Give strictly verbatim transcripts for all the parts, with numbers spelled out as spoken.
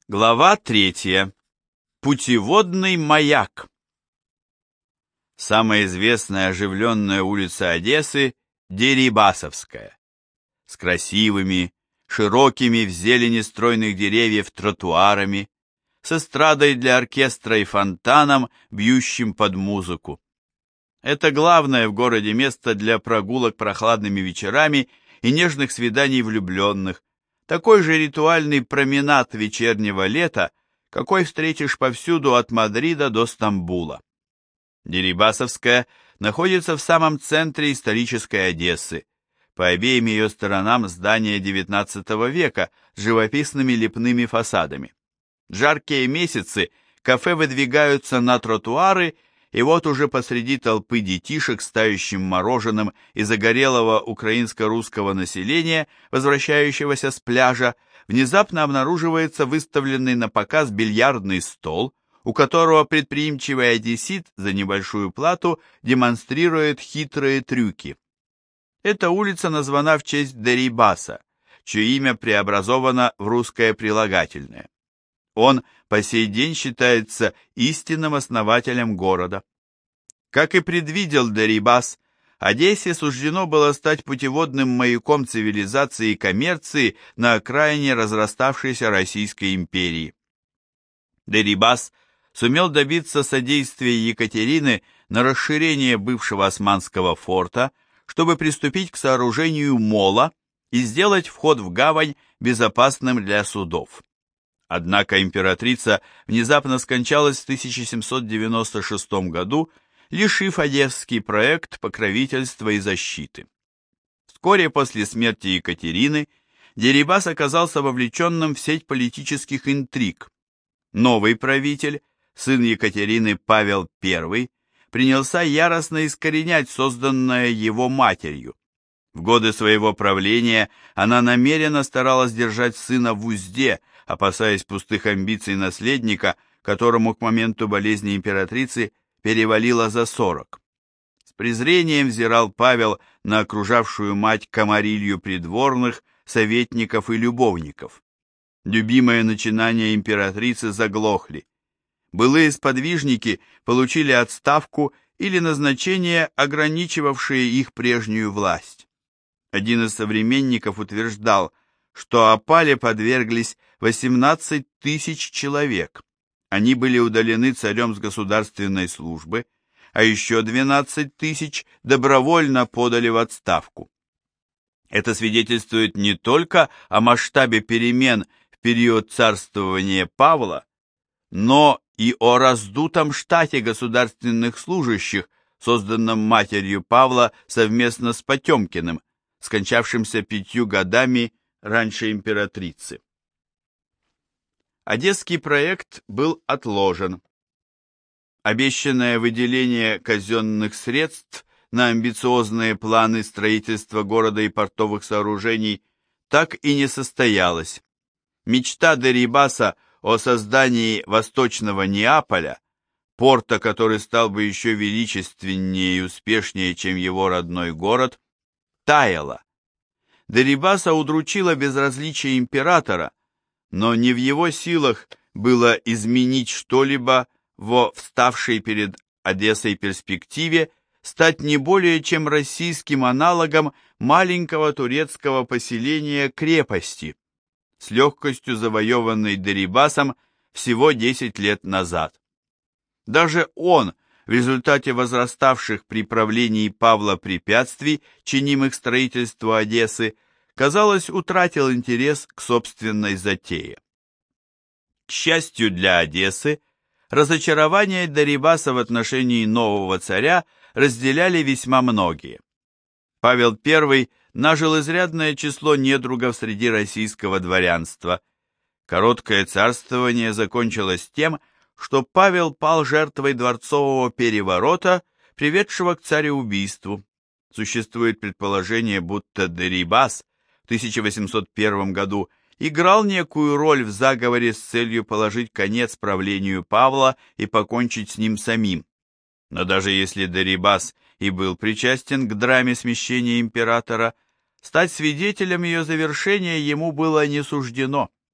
Глава третья. Путеводный маяк. Самая известная оживленная улица Одессы – Дерибасовская, с красивыми, широкими в зелени стройных деревьев тротуарами, с эстрадой для оркестра и фонтаном, бьющим под музыку. Это главное в городе место для прогулок прохладными вечерами и нежных свиданий влюбленных, такой же ритуальный променад вечернего лета, какой встретишь повсюду от Мадрида до Стамбула. Дерибасовская находится в самом центре исторической Одессы, по обеим ее сторонам здания девятнадцатого века с живописными лепными фасадами. В жаркие месяцы кафе выдвигаются на тротуары, и вот уже посреди толпы детишек с тающим мороженым и загорелого украинско-русского населения, возвращающегося с пляжа, внезапно обнаруживается выставленный на показ бильярдный стол, у которого предприимчивый одессит за небольшую плату демонстрирует хитрые трюки. Эта улица названа в честь Дерибаса, чье имя преобразовано в русское прилагательное. Он по сей день считается истинным основателем города. Как и предвидел Дерибас, Одессе суждено было стать путеводным маяком цивилизации и коммерции на окраине разраставшейся Российской империи. Дерибас сумел добиться содействия Екатерины на расширение бывшего османского форта, чтобы приступить к сооружению мола и сделать вход в гавань безопасным для судов. Однако императрица внезапно скончалась в тысяча семьсот девяносто шестом году, лишив Одесский проект покровительства и защиты. Вскоре после смерти Екатерины Дерибас оказался вовлеченным в сеть политических интриг. Новый правитель, сын Екатерины Павел Первый, принялся яростно искоренять созданное его матерью. В годы своего правления она намеренно старалась держать сына в узде, опасаясь пустых амбиций наследника, которому к моменту болезни императрицы перевалило за сорок. С презрением взирал Павел на окружавшую мать комарилью придворных, советников и любовников. Любимые начинания императрицы заглохли. Былые сподвижники получили отставку или назначение, ограничивавшие их прежнюю власть. Один из современников утверждал, что опале подверглись восемнадцать тысяч человек. Они были удалены царем с государственной службы, а еще двенадцать тысяч добровольно подали в отставку. Это свидетельствует не только о масштабе перемен в период царствования Павла, но и о раздутом штате государственных служащих, созданном матерью Павла совместно с Потемкиным, скончавшимся пятью годами раньше императрицы. Одесский проект был отложен. Обещанное выделение казенных средств на амбициозные планы строительства города и портовых сооружений так и не состоялось. Мечта Дерибаса о создании Восточного Неаполя, порта, который стал бы еще величественнее и успешнее, чем его родной город, таяла. Дерибаса удручило безразличие императора, но не в его силах было изменить что-либо во вставшей перед Одессой перспективе стать не более чем российским аналогом маленького турецкого поселения крепости, с легкостью завоеванной Дерибасом всего десять лет назад. Даже он, в результате возраставших при правлении Павла препятствий, чинимых строительству Одессы, казалось, утратил интерес к собственной затее. К счастью для Одессы, разочарование Дерибаса в отношении нового царя разделяли весьма многие. Павел Первый нажил изрядное число недругов среди российского дворянства. Короткое царствование закончилось тем, что Павел пал жертвой дворцового переворота, приведшего к цареубийству. Существует предположение, будто Дерибас в тысяча восемьсот первом году играл некую роль в заговоре с целью положить конец правлению Павла и покончить с ним самим. Но даже если Дерибас и был причастен к драме смещения императора, стать свидетелем ее завершения ему было не суждено.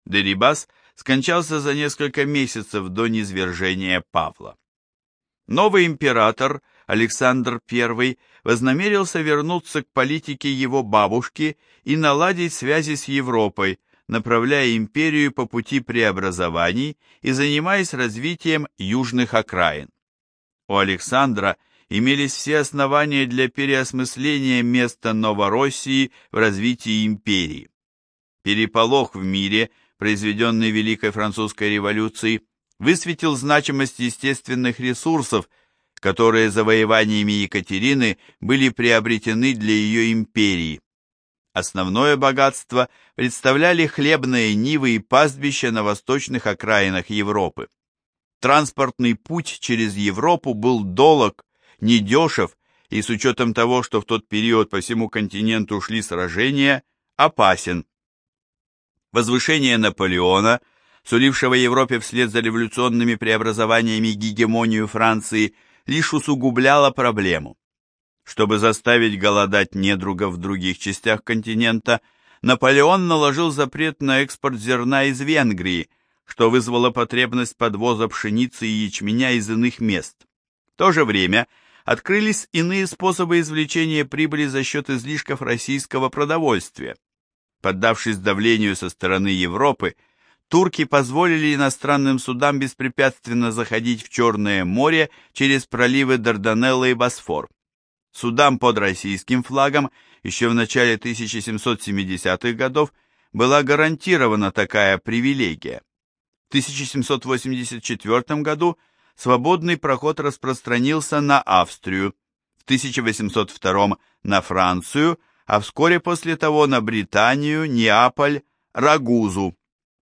Дерибас скончался за несколько месяцев до низвержения Павла. Новый император Александр Первый вознамерился вернуться к политике его бабушки и наладить связи с Европой, направляя империю по пути преобразований и занимаясь развитием южных окраин. У Александра имелись все основания для переосмысления места Новороссии в развитии империи. Переполох в мире, произведенный Великой Французской революцией, высветил значимость естественных ресурсов, которые завоеваниями Екатерины были приобретены для ее империи. Основное богатство представляли хлебные нивы и пастбища на восточных окраинах Европы. Транспортный путь через Европу был долог, недешев и, с учетом того, что в тот период по всему континенту шли сражения, опасен. Возвышение Наполеона, сулившего Европе вслед за революционными преобразованиями гегемонию Франции, лишь усугубляло проблему. Чтобы заставить голодать недругов в других частях континента, Наполеон наложил запрет на экспорт зерна из Венгрии, что вызвало потребность подвоза пшеницы и ячменя из иных мест. В то же время открылись иные способы извлечения прибыли за счет излишков российского продовольствия. Поддавшись давлению со стороны Европы, турки позволили иностранным судам беспрепятственно заходить в Черное море через проливы Дарданеллы и Босфор. Судам под российским флагом еще в начале тысяча семьсот семидесятых годов была гарантирована такая привилегия. В тысяча семьсот восемьдесят четвёртом году свободный проход распространился на Австрию, в тысяча восемьсот втором на Францию, а вскоре после того на Британию, Неаполь, Рагузу.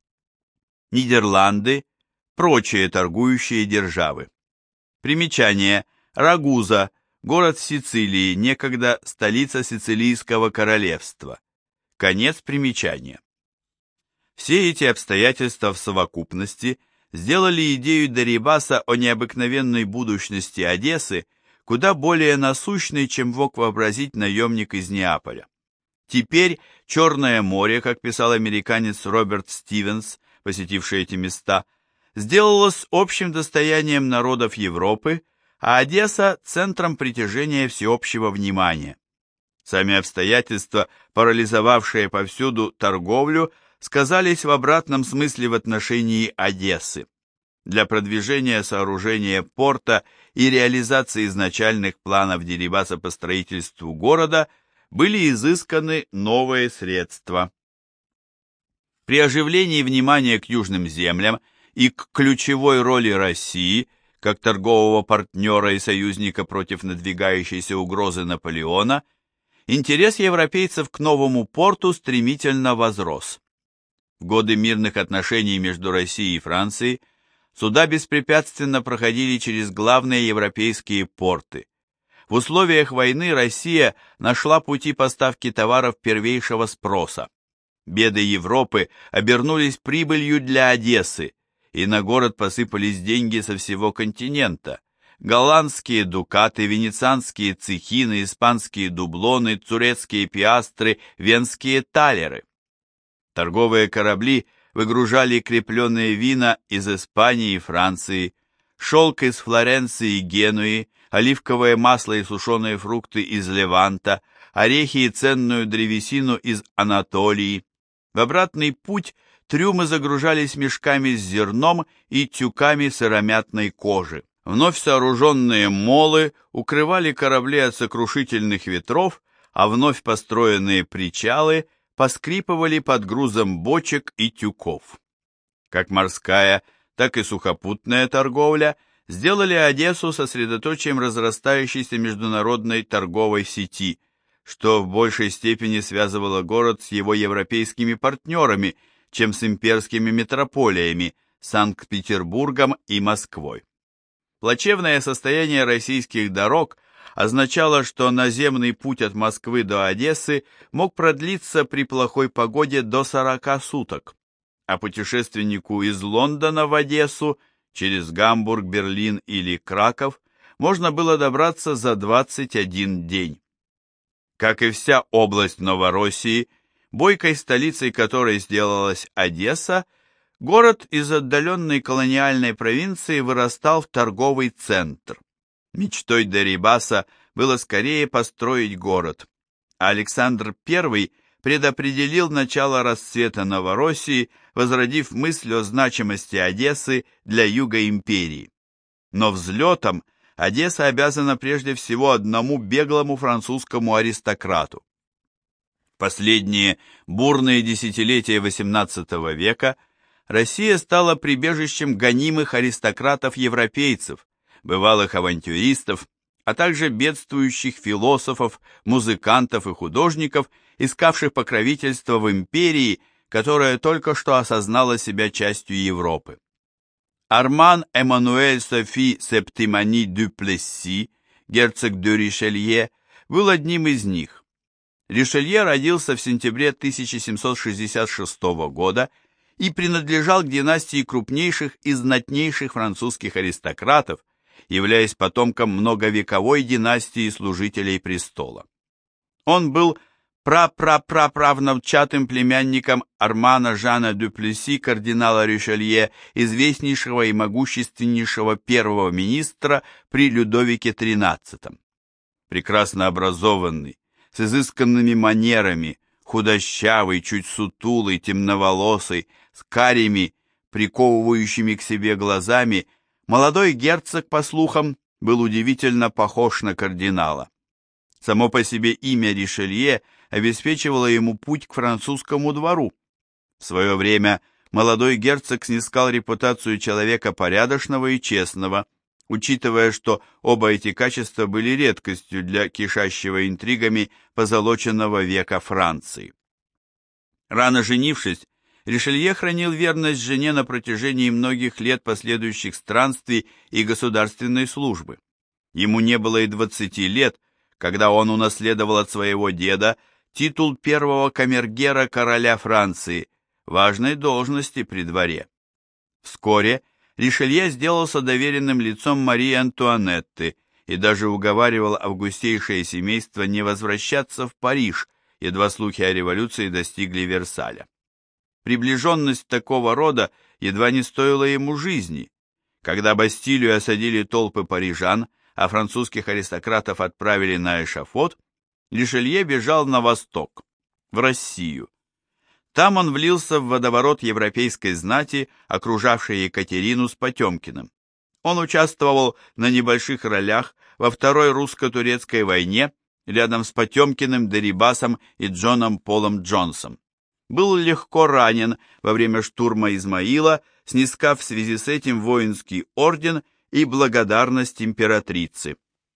Нидерланды, прочие торгующие державы. Примечание. Рагуза, город в Сицилии, некогда столица Сицилийского королевства. Конец примечания. Все эти обстоятельства в совокупности сделали идею Дерибаса о необыкновенной будущности Одессы куда более насущной, чем мог вообразить наемник из Неаполя. Теперь Черное море, как писал американец Роберт Стивенс, посетивший эти места, сделалось общим достоянием народов Европы, а Одесса – центром притяжения всеобщего внимания. Сами обстоятельства, парализовавшие повсюду торговлю, сказались в обратном смысле в отношении Одессы. Для продвижения сооружения порта и реализации изначальных планов Дерибаса по строительству города были изысканы новые средства. При оживлении внимания к южным землям и к ключевой роли России как торгового партнера и союзника против надвигающейся угрозы Наполеона, интерес европейцев к новому порту стремительно возрос. В годы мирных отношений между Россией и Францией суда беспрепятственно проходили через главные европейские порты. В условиях войны Россия нашла пути поставки товаров первейшего спроса. Беды Европы обернулись прибылью для Одессы, и на город посыпались деньги со всего континента. Голландские дукаты, венецианские цехины, испанские дублоны, турецкие пиастры, венские талеры. Торговые корабли выгружали крепленные вина из Испании и Франции, шелк из Флоренции и Генуи, оливковое масло и сушеные фрукты из Леванта, орехи и ценную древесину из Анатолии. В обратный путь трюмы загружались мешками с зерном и тюками сыромятной кожи. Вновь сооруженные молы укрывали корабли от сокрушительных ветров, а вновь построенные причалы поскрипывали под грузом бочек и тюков. Как морская, так и сухопутная торговля сделали Одессу сосредоточием разрастающейся международной торговой сети, что в большей степени связывало город с его европейскими партнерами, чем с имперскими метрополиями Санкт-Петербургом и Москвой. Плачевное состояние российских дорог означало, что наземный путь от Москвы до Одессы мог продлиться при плохой погоде до сорока суток, а путешественнику из Лондона в Одессу через Гамбург, Берлин или Краков можно было добраться за двадцать один день. Как и вся область Новороссии, бойкой столицей которой сделалась Одесса, город из отдаленной колониальной провинции вырастал в торговый центр. Мечтой Дерибаса было скорее построить город, а Александр Первый предопределил начало расцвета Новороссии, возродив мысль о значимости Одессы для юга империи. Но взлетом Одесса обязана прежде всего одному беглому французскому аристократу. Последние бурные десятилетия восемнадцатого века Россия стала прибежищем гонимых аристократов-европейцев, бывалых авантюристов, а также бедствующих философов, музыкантов и художников, искавших покровительства в империи, которая только что осознала себя частью Европы. Арман Эммануэль Софи Септимани дю Плесси, герцог де Ришелье, был одним из них. Ришелье родился в сентябре тысяча семьсот шестьдесят шестого года и принадлежал к династии крупнейших и знатнейших французских аристократов, являясь потомком многовековой династии служителей престола. Он был пра-пра-пра-правнучатым племянником Армана Жана дю Плесси, кардинала Ришелье, известнейшего и могущественнейшего первого министра при Людовике тринадцатом. Прекрасно образованный, с изысканными манерами, худощавый, чуть сутулый, темноволосый, с карими, приковывающими к себе глазами, молодой герцог, по слухам, был удивительно похож на кардинала. Само по себе имя Ришелье обеспечивало ему путь к французскому двору. В свое время молодой герцог снискал репутацию человека порядочного и честного, учитывая, что оба эти качества были редкостью для кишащего интригами позолоченного века Франции. Рано женившись, Ришелье хранил верность жене на протяжении многих лет последующих странствий и государственной службы. Ему не было и двадцати лет, когда он унаследовал от своего деда титул первого камергера короля Франции, важной должности при дворе. Вскоре Ришелье сделался доверенным лицом Марии Антуанетты и даже уговаривал августейшее семейство не возвращаться в Париж, едва слухи о революции достигли Версаля. Приближенность такого рода едва не стоила ему жизни. Когда Бастилию осадили толпы парижан, а французских аристократов отправили на эшафот, Ришелье бежал на восток, в Россию. Там он влился в водоворот европейской знати, окружавшей Екатерину с Потемкиным. Он участвовал на небольших ролях во Второй русско-турецкой войне рядом с Потемкиным, Дерибасом и Джоном Полом Джонсом. Был легко ранен во время штурма Измаила, снискав в связи с этим воинский орден и благодарность императрицы.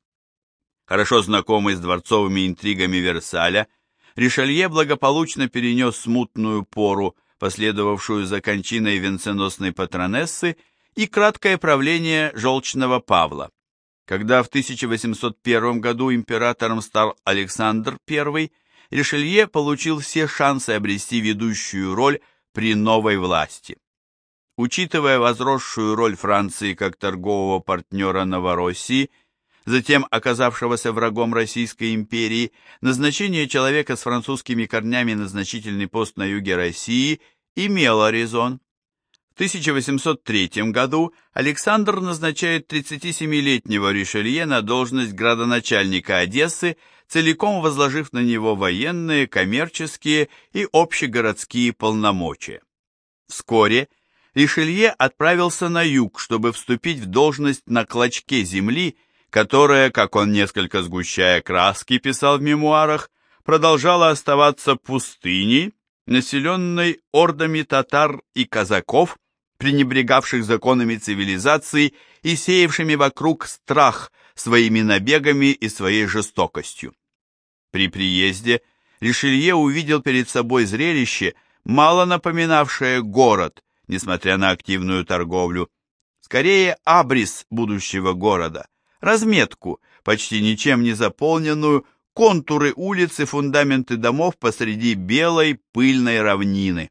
Хорошо знакомый с дворцовыми интригами Версаля, Ришелье благополучно перенес смутную пору, последовавшую за кончиной венценосной патронессы, и краткое правление желчного Павла. Когда в тысяча восемьсот первом году императором стал Александр Первый, Ришелье получил все шансы обрести ведущую роль при новой власти. Учитывая возросшую роль Франции как торгового партнера Новороссии, затем оказавшегося врагом Российской империи, назначение человека с французскими корнями на значительный пост на юге России имело резон. В тысяча восемьсот третьем году Александр назначает тридцатисемилетнего Ришелье на должность градоначальника Одессы, целиком возложив на него военные, коммерческие и общегородские полномочия. Вскоре Ришелье отправился на юг, чтобы вступить в должность на клочке земли, которая, как он несколько сгущая краски писал в мемуарах, продолжала оставаться пустыней, населенной ордами татар и казаков, пренебрегавших законами цивилизации и сеявшими вокруг страх своими набегами и своей жестокостью. При приезде Ришелье увидел перед собой зрелище, мало напоминавшее город, несмотря на активную торговлю, скорее абрис будущего города, разметку, почти ничем не заполненную, контуры улиц и фундаменты домов посреди белой пыльной равнины.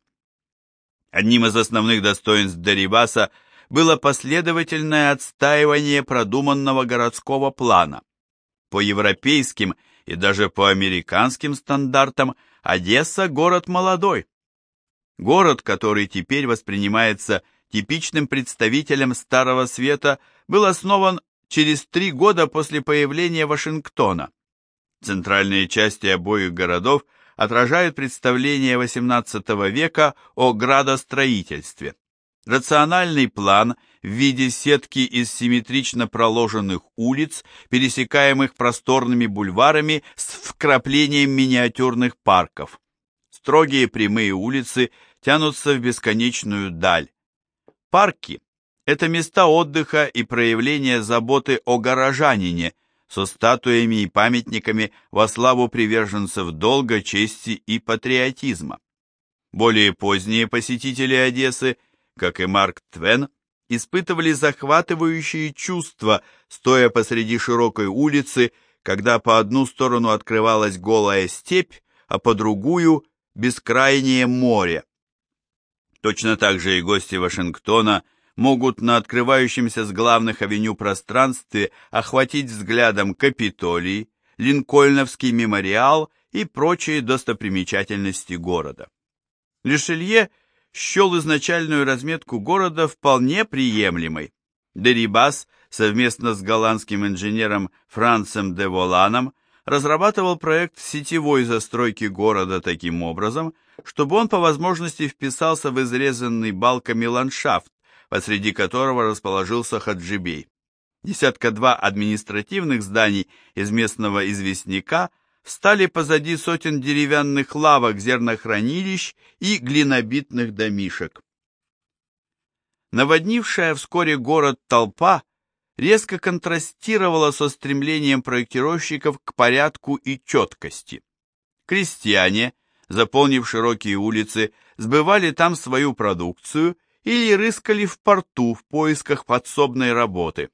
Одним из основных достоинств Дерибаса было последовательное отстаивание продуманного городского плана. По европейским и даже по американским стандартам Одесса – город молодой. Город, который теперь воспринимается типичным представителем Старого Света, был основан через три года после появления Вашингтона. Центральные части обоих городов отражают представление восемнадцатого века о градостроительстве. Рациональный план в виде сетки из симметрично проложенных улиц, пересекаемых просторными бульварами с вкраплением миниатюрных парков. Строгие прямые улицы тянутся в бесконечную даль. Парки – это места отдыха и проявления заботы о горожанине со статуями и памятниками во славу приверженцев долга, чести и патриотизма. Более поздние посетители Одессы, как и Марк Твен, испытывали захватывающие чувства, стоя посреди широкой улицы, когда по одну сторону открывалась голая степь, а по другую – бескрайнее море. Точно так же и гости Вашингтона могут на открывающемся с главных авеню пространстве охватить взглядом Капитолий, Линкольновский мемориал и прочие достопримечательности города. Ришелье счел изначальную разметку города вполне приемлемой. Дерибас совместно с голландским инженером Францем де Воланом разрабатывал проект сетевой застройки города таким образом, чтобы он по возможности вписался в изрезанный балками ландшафт, посреди которого расположился Хаджибей. Десятка-два административных зданий из местного известняка встали позади сотен деревянных лавок, зернохранилищ и глинобитных домишек. Наводнившая вскоре город толпа резко контрастировала со стремлением проектировщиков к порядку и четкости. Крестьяне, заполнив широкие улицы, сбывали там свою продукцию или рыскали в порту в поисках подсобной работы.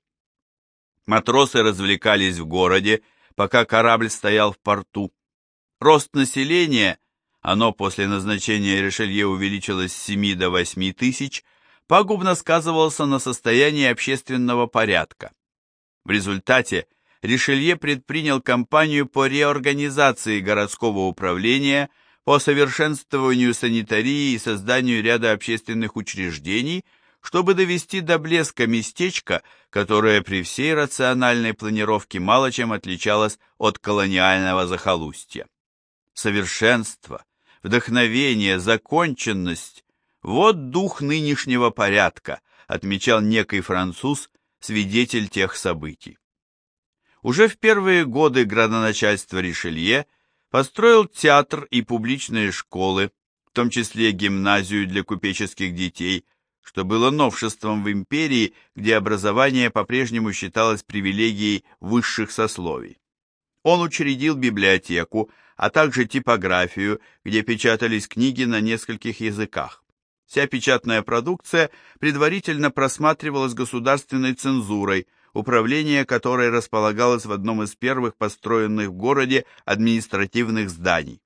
Матросы развлекались в городе, пока корабль стоял в порту. Рост населения, оно после назначения Ришелье увеличилось с семи до восьми тысяч, пагубно сказывался на состоянии общественного порядка. В результате Ришелье предпринял кампанию по реорганизации городского управления, по совершенствованию санитарии и созданию ряда общественных учреждений, чтобы довести до блеска местечко, которое при всей рациональной планировке мало чем отличалось от колониального захолустья. Совершенство, вдохновение, законченность – вот дух нынешнего порядка, отмечал некий француз, свидетель тех событий. Уже в первые годы градоначальства Ришелье построил театр и публичные школы, в том числе гимназию для купеческих детей, что было новшеством в империи, где образование по-прежнему считалось привилегией высших сословий. Он учредил библиотеку, а также типографию, где печатались книги на нескольких языках. Вся печатная продукция предварительно просматривалась государственной цензурой, управление которой располагалось в одном из первых построенных в городе административных зданий.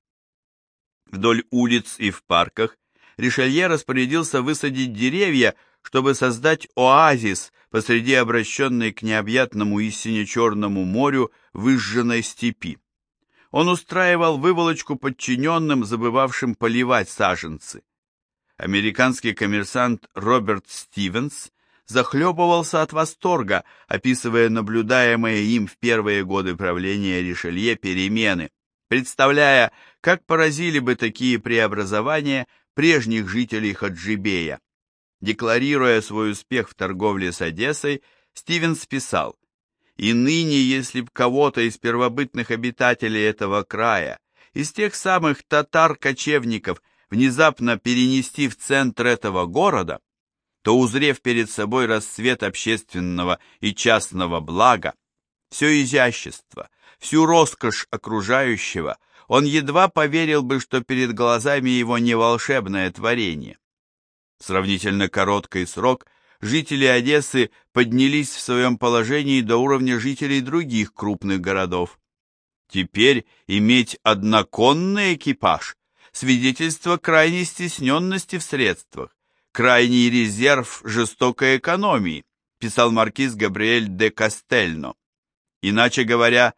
Вдоль улиц и в парках Ришелье распорядился высадить деревья, чтобы создать оазис посреди обращенной к необъятному и сине-черному морю выжженной степи. Он устраивал выволочку подчиненным, забывавшим поливать саженцы. Американский коммерсант Роберт Стивенс захлебывался от восторга, описывая наблюдаемые им в первые годы правления Ришелье перемены, представляя, как поразили бы такие преобразования прежних жителей Хаджибея. Декларируя свой успех в торговле с Одессой, Стивенс писал: «И ныне, если б кого-то из первобытных обитателей этого края, из тех самых татар-кочевников, внезапно перенести в центр этого города, то, узрев перед собой расцвет общественного и частного блага, все изящество, всю роскошь окружающего, он едва поверил бы, что перед глазами его не волшебное творение». В сравнительно короткий срок жители Одессы поднялись в своем положении до уровня жителей других крупных городов. Теперь иметь одноконный экипаж – свидетельство крайней стесненности в средствах, крайний резерв жестокой экономии, писал маркиз Габриэль де Кастельно. Иначе говоря,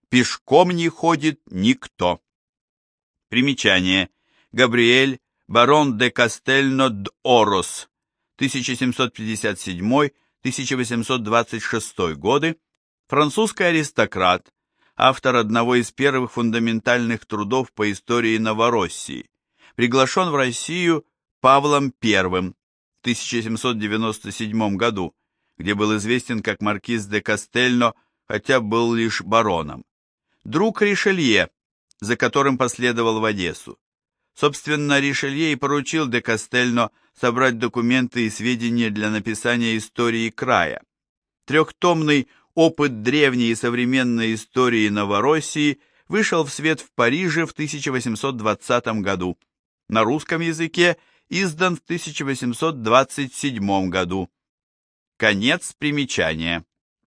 пешком не ходит никто. Примечание. Габриэль, барон де Кастельно-д-Орос, тысяча семьсот пятьдесят седьмой — тысяча восемьсот двадцать шестой годы, французский аристократ, автор одного из первых фундаментальных трудов по истории Новороссии, приглашен в Россию Павлом Первым в тысяча семьсот девяносто седьмом году, где был известен как маркиз де Кастельно, хотя был лишь бароном. Друг Ришелье, за которым последовал в Одессу. Собственно, Ришелье и поручил де Кастельно собрать документы и сведения для написания истории края. Трехтомный «Опыт древней и современной истории Новороссии» вышел в свет в Париже в тысяча восемьсот двадцатом году, на русском языке издан в тысяча восемьсот двадцать седьмом году. Конец примечания.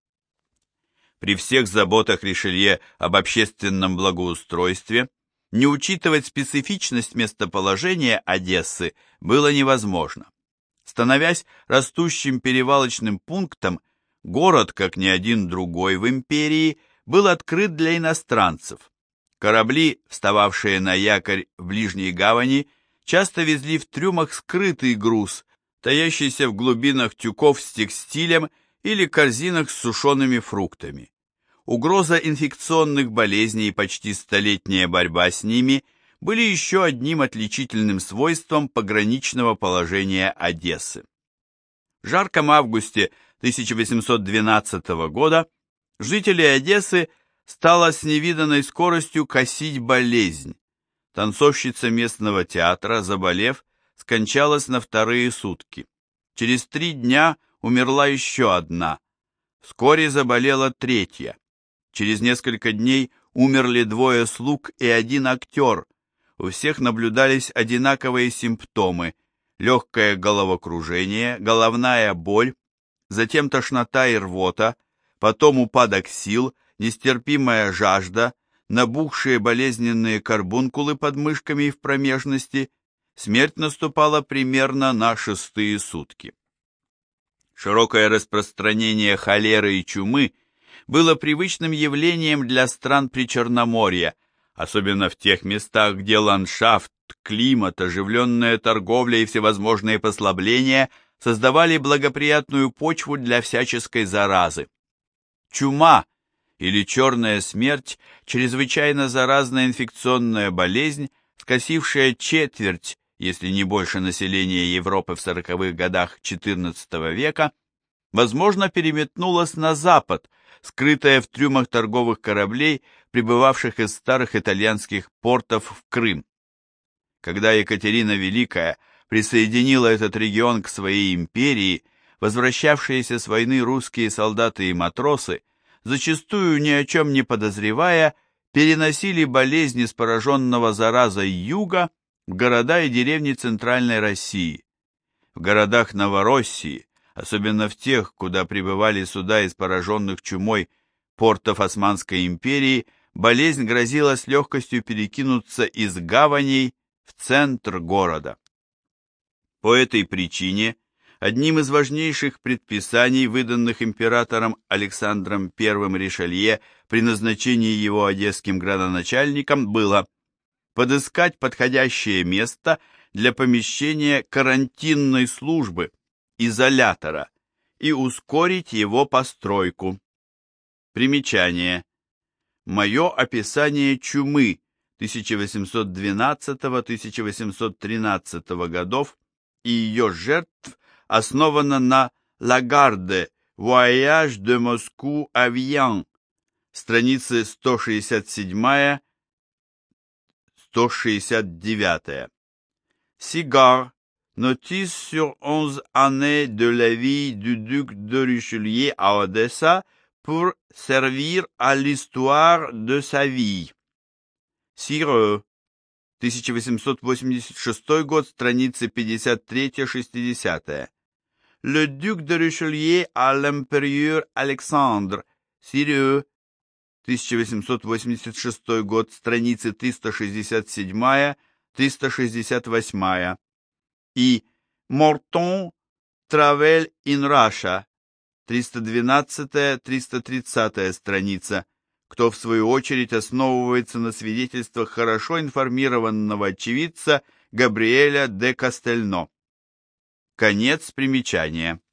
При всех заботах Ришелье об общественном благоустройстве не учитывать специфичность местоположения Одессы было невозможно. Становясь растущим перевалочным пунктом, город, как ни один другой в империи, был открыт для иностранцев. Корабли, встававшие на якорь в ближней гавани, часто везли в трюмах скрытый груз, таящийся в глубинах тюков с текстилем или корзинах с сушеными фруктами. Угроза инфекционных болезней и почти столетняя борьба с ними были еще одним отличительным свойством пограничного положения Одессы. В жарком августе тысяча восемьсот двенадцатого года жителей Одессы стала с невиданной скоростью косить болезнь. Танцовщица местного театра, заболев, скончалась на вторые сутки. Через три дня умерла еще одна. Вскоре заболела третья. Через несколько дней умерли двое слуг и один актер. У всех наблюдались одинаковые симптомы: легкое головокружение, головная боль, затем тошнота и рвота, потом упадок сил, нестерпимая жажда, набухшие болезненные карбункулы под мышками и в промежности. Смерть наступала примерно на шестые сутки. Широкое распространение холеры и чумы было привычным явлением для стран Причерноморья, особенно в тех местах, где ландшафт, климат, оживленная торговля и всевозможные послабления создавали благоприятную почву для всяческой заразы. Чума или черная смерть – чрезвычайно заразная инфекционная болезнь, скосившая четверть, если не больше, населения Европы в сороковых годах четырнадцатого века, возможно, переметнулась на запад, скрытая в трюмах торговых кораблей, прибывавших из старых итальянских портов в Крым. Когда Екатерина Великая присоединила этот регион к своей империи, возвращавшиеся с войны русские солдаты и матросы, зачастую ни о чем не подозревая, переносили болезни с пораженного заразой юга в города и деревни Центральной России. В городах Новороссии, особенно в тех, куда прибывали суда из пораженных чумой портов Османской империи, болезнь грозила с легкостью перекинуться из гаваней в центр города. По этой причине одним из важнейших предписаний, выданных императором Александром Первым Ришелье при назначении его одесским градоначальником, было подыскать подходящее место для помещения карантинной службы, изолятора, и ускорить его постройку. Примечание. Мое описание чумы тысяча восемьсот двенадцатого — тысяча восемьсот тринадцатого годов и ее жертв основано на Лагарде «Voyage de Moscou à Vienne», страницы сто шестьдесят семь — сто шестьдесят девять. Сигар. Notice sur onze années de la vie du duc de Richelieu à Odessa pour servir à l'histoire de sa vie. Сире. тысяча восемьсот восемьдесят шестой год, страницы пятьдесят три — шестьдесят. Le duc de Richelieu à l'empereur Alexandre. Сире. тысяча восемьсот восемьдесят шестой год, страницы триста шестьдесят семь — триста шестьдесят восемь. И Мортон Travel in Russia, триста двенадцатая — триста тридцатая страница, кто в свою очередь основывается на свидетельствах хорошо информированного очевидца Габриэля де Кастельно. Конец примечания.